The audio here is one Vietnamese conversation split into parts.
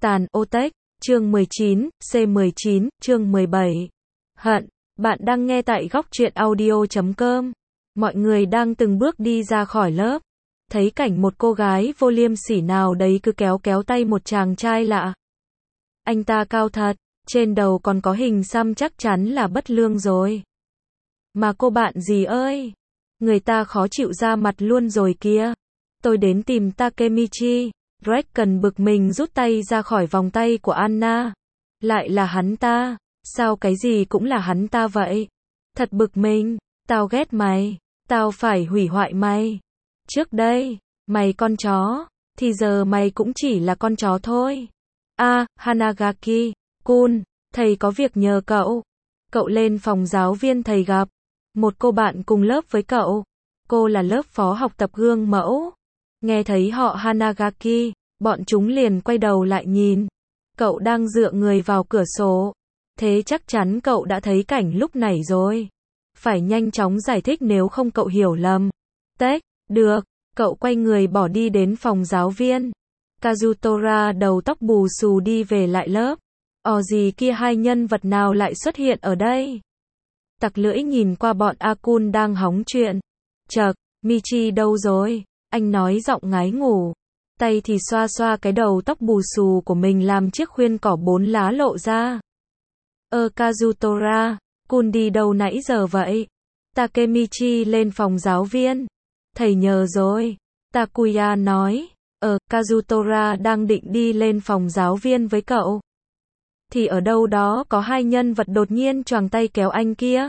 Tàn Otech, chương 19, C19, chương 17. Hận, bạn đang nghe tại góc truyện audio.com. Mọi người đang từng bước đi ra khỏi lớp. Thấy cảnh một cô gái vô liêm sỉ nào đấy cứ kéo kéo tay một chàng trai lạ. Anh ta cao thật, trên đầu còn có hình xăm chắc chắn là bất lương rồi. Mà cô bạn gì ơi? Người ta khó chịu ra mặt luôn rồi kìa. Tôi đến tìm Takemichi. Draken bực mình rút tay ra khỏi vòng tay của Anna. Lại là hắn ta. Sao cái gì cũng là hắn ta vậy? Thật bực mình. Tao ghét mày. Tao phải hủy hoại mày. Trước đây, mày con chó. Thì giờ mày cũng chỉ là con chó thôi. Hanagaki-kun, thầy có việc nhờ cậu. Cậu lên phòng giáo viên thầy gặp một cô bạn cùng lớp với cậu. Cô là lớp phó học tập gương mẫu. Nghe thấy họ Hanagaki, bọn chúng liền quay đầu lại nhìn. Cậu đang dựa người vào cửa sổ. Thế chắc chắn cậu đã thấy cảnh lúc nãy rồi. Phải nhanh chóng giải thích nếu không cậu hiểu lầm. Tech, được. Cậu quay người bỏ đi đến phòng giáo viên. Kazutora đầu tóc bù xù đi về lại lớp. Gì kia, hai nhân vật nào lại xuất hiện ở đây? Tặc lưỡi nhìn qua bọn Akun đang hóng chuyện. Chậc, Michi đâu rồi? Anh nói giọng ngái ngủ. Tay thì xoa xoa cái đầu tóc bù xù của mình làm chiếc khuyên cỏ 4 lá lộ ra. Kazutora, Kun đi đâu nãy giờ vậy? Takemichi lên phòng giáo viên. Thầy nhờ rồi. Takuya nói. Kazutora đang định đi lên phòng giáo viên với cậu. Thì ở đâu đó có hai nhân vật đột nhiên choàng tay kéo anh kia.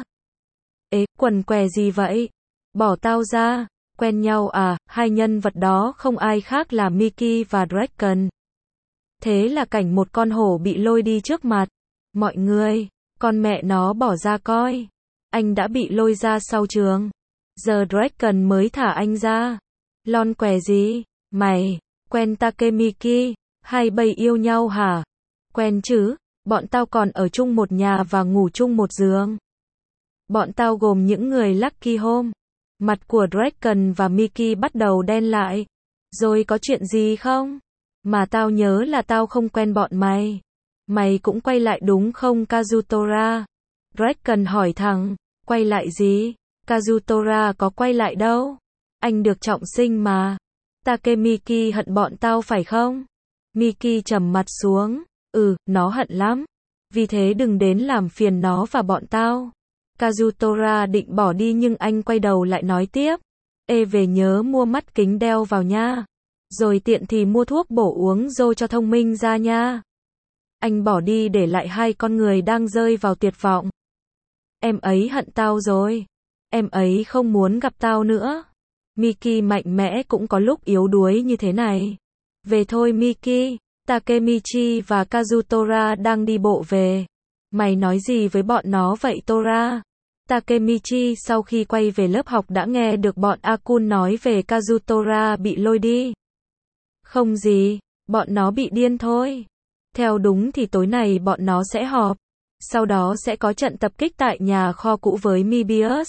Quần què gì vậy? Bỏ tao ra. Quen nhau à? Hai nhân vật đó không ai khác là Miki và Draken. Thế là cảnh một con hổ bị lôi đi trước mặt. Mọi người, con mẹ nó bỏ ra coi. Anh đã bị lôi ra sau trường. Giờ Draken mới thả anh ra. Lon què gì? Mày, quen Takemiki, hai bầy yêu nhau hả? Quen chứ, bọn tao còn ở chung một nhà và ngủ chung một giường. Bọn tao gồm những người Lucky Home. Mặt của Draken và Miki bắt đầu đen lại. Rồi có chuyện gì không? Mà tao nhớ là tao không quen bọn mày. Mày cũng quay lại đúng không Kazutora? Draken hỏi thẳng. Quay lại gì? Kazutora có quay lại đâu. Anh được trọng sinh mà. Takemiki hận bọn tao phải không? Miki trầm mặt xuống. Nó hận lắm. Vì thế đừng đến làm phiền nó và bọn tao. Kazutora định bỏ đi nhưng anh quay đầu lại nói tiếp. Về nhớ mua mắt kính đeo vào nha. Rồi tiện thì mua thuốc bổ uống dô cho thông minh ra nha. Anh bỏ đi để lại hai con người đang rơi vào tuyệt vọng. Em ấy hận tao rồi. Em ấy không muốn gặp tao nữa. Miki mạnh mẽ cũng có lúc yếu đuối như thế này. Về thôi Miki. Takemichi và Kazutora đang đi bộ về. Mày nói gì với bọn nó vậy Tora? Takemichi sau khi quay về lớp học đã nghe được bọn Akun nói về Kazutora bị lôi đi. Không gì, bọn nó bị điên thôi. Theo đúng thì tối nay bọn nó sẽ họp. Sau đó sẽ có trận tập kích tại nhà kho cũ với Mebius.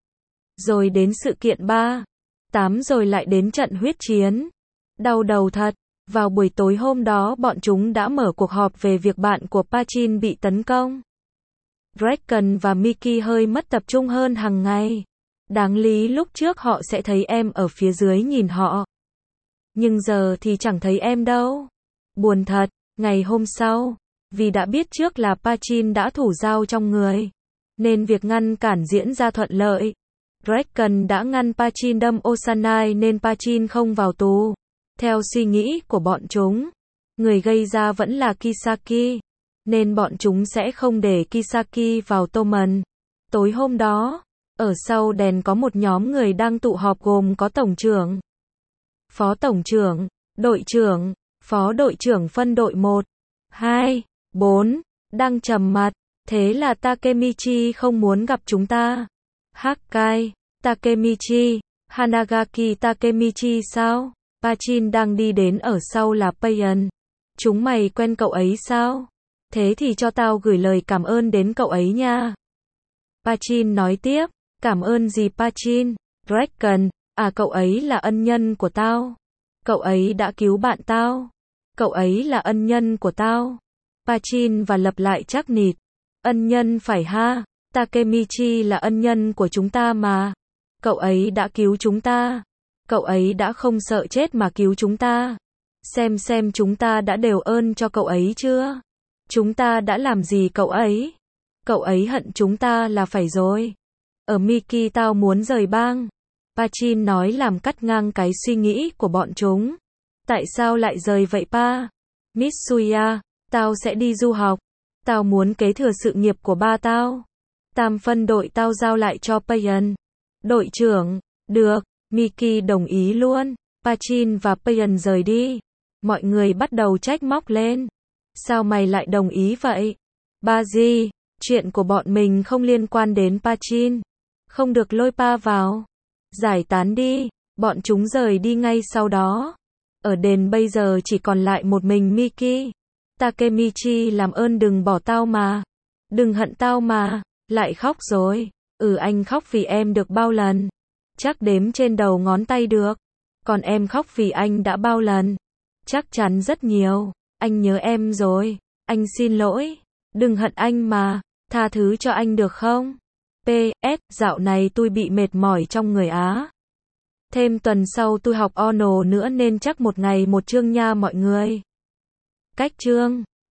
Rồi đến sự kiện 3/8 rồi lại đến trận huyết chiến. Đau đầu thật. Vào buổi tối hôm đó bọn chúng đã mở cuộc họp về việc bạn của Pachin bị tấn công. Draken và Miki hơi mất tập trung hơn hàng ngày. Đáng lý lúc trước họ sẽ thấy em ở phía dưới nhìn họ. Nhưng giờ thì chẳng thấy em đâu. Buồn thật, ngày hôm sau, vì đã biết trước là Pachin đã thủ dao trong người, nên việc ngăn cản diễn ra thuận lợi. Draken đã ngăn Pachin đâm Osanai nên Pachin không vào tù. Theo suy nghĩ của bọn chúng, người gây ra vẫn là Kisaki, nên bọn chúng sẽ không để Kisaki vào Toman. Tối hôm đó, ở sau đèn có một nhóm người đang tụ họp gồm có tổng trưởng, phó tổng trưởng, đội trưởng, phó đội trưởng phân đội 1, 2, 4, đang trầm mặt. Thế là Takemichi không muốn gặp chúng ta. Hakkai, Takemichi, Hanagaki Takemichi sao? Pachin đang đi đến ở sau là Payan. Chúng mày quen cậu ấy sao? Thế thì cho tao gửi lời cảm ơn đến cậu ấy nha. Pachin nói tiếp. Cảm ơn gì Pachin? Draken, cậu ấy là ân nhân của tao. Cậu ấy đã cứu bạn tao. Cậu ấy là ân nhân của tao. Pachin và lặp lại chắc nịt. Ân nhân phải ha, Takemichi là ân nhân của chúng ta mà. Cậu ấy đã cứu chúng ta. Cậu ấy đã không sợ chết mà cứu chúng ta. Xem chúng ta đã đều ơn cho cậu ấy chưa? Chúng ta đã làm gì cậu ấy? Cậu ấy hận chúng ta là phải rồi. Ở Miki tao muốn rời bang. Pachin nói làm cắt ngang cái suy nghĩ của bọn chúng. Tại sao lại rời vậy pa? Mitsuya, tao sẽ đi du học. Tao muốn kế thừa sự nghiệp của ba tao. Tam phân đội tao giao lại cho Payan. Đội trưởng, được, Miki đồng ý luôn. Pachin và Payan rời đi. Mọi người bắt đầu trách móc lên. Sao mày lại đồng ý vậy? Baji, chuyện của bọn mình không liên quan đến Pachin. Không được lôi pa vào. Giải tán đi. Bọn chúng rời đi ngay sau đó. Ở đền bây giờ chỉ còn lại một mình Miki. Takemichi làm ơn đừng bỏ tao mà. Đừng hận tao mà. Lại khóc rồi. Anh khóc vì em được bao lần? Chắc đếm trên đầu ngón tay được. Còn em khóc vì anh đã bao lần? Chắc chắn rất nhiều. Anh nhớ em rồi. Anh xin lỗi. Đừng hận anh mà. Tha thứ cho anh được không? PS, dạo này tôi bị mệt mỏi trong người á. Thêm tuần sau tôi học Ono nữa nên chắc một ngày một chương nha mọi người. Cách chương